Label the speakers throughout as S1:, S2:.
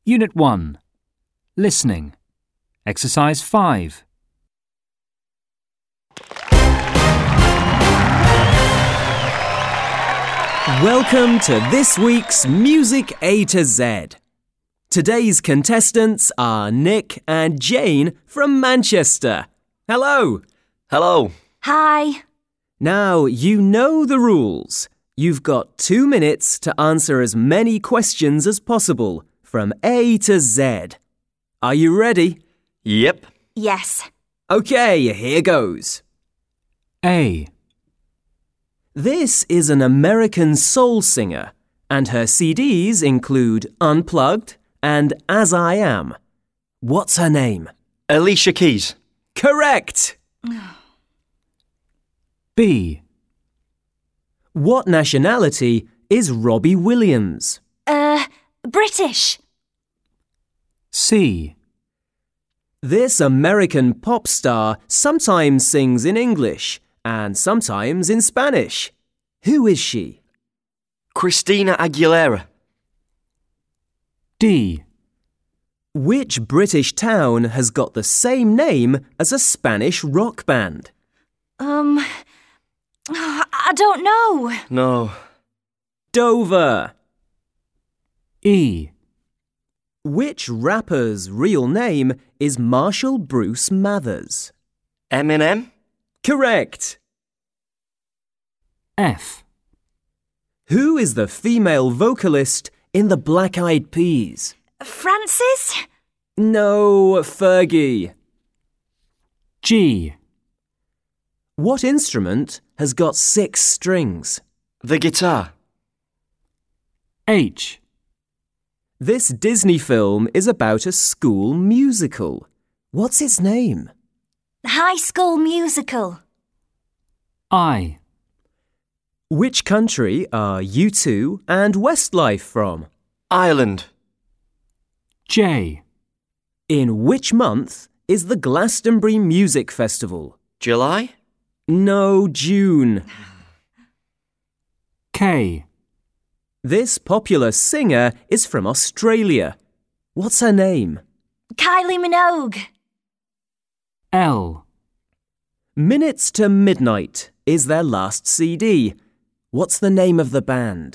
S1: Unit 1. Listening. Exercise 5.
S2: Welcome to this week's Music A to Z. Today's contestants are Nick and Jane from Manchester. Hello.
S3: Hello.
S4: Hi.
S2: Now, you know the rules. You've got 2 minutes to answer as many questions as possible from A to Z. Are you ready?
S3: Yep.
S4: Yes.
S2: Okay, here goes.
S1: A.
S2: This is an American soul singer, and her CDs include Unplugged and As I Am. What's her name?
S3: Alicia Keys.
S2: Correct!
S1: B.
S2: What nationality is Robbie Williams?
S4: British.
S1: C.
S2: This American pop star sometimes sings in English and sometimes in Spanish. Who is she?
S3: Christina Aguilera.
S1: D.
S2: Which British town has got the same name as a Spanish rock band?
S4: I don't know.
S3: No.
S2: Dover.
S1: E.
S2: Which rapper's real name is Marshall Bruce Mathers?
S3: Eminem.
S2: Correct.
S1: F.
S2: Who is the female vocalist in the Black Eyed Peas?
S4: Francis?
S2: No, Fergie.
S1: G.
S2: What instrument has got 6 strings?
S3: The guitar.
S1: H.
S2: This Disney film is about a school musical. What's its name?
S4: High School Musical.
S1: I.
S2: Which country are U2 and Westlife from?
S3: Ireland.
S1: J.
S2: In which month is the Glastonbury Music Festival?
S3: July.
S2: No, June.
S1: K.
S2: This popular singer is from Australia. What's her name?
S4: Kylie Minogue.
S1: L.
S2: Minutes to Midnight is their last CD. What's the name of the band?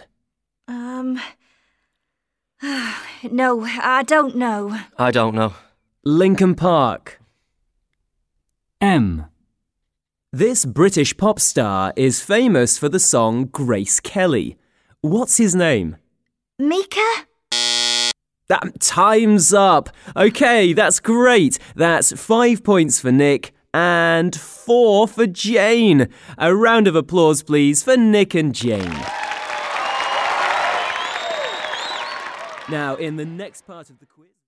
S4: No, I don't know.
S3: I don't know.
S2: Linkin Park.
S1: M.
S2: This British pop star is famous for the song Grace Kelly. What's his name?
S4: Mika?
S2: Time's up. Okay, that's great. That's 5 points for Nick and 4 for Jane. A round of applause, please, for Nick and Jane. Now, in the next part of the quiz...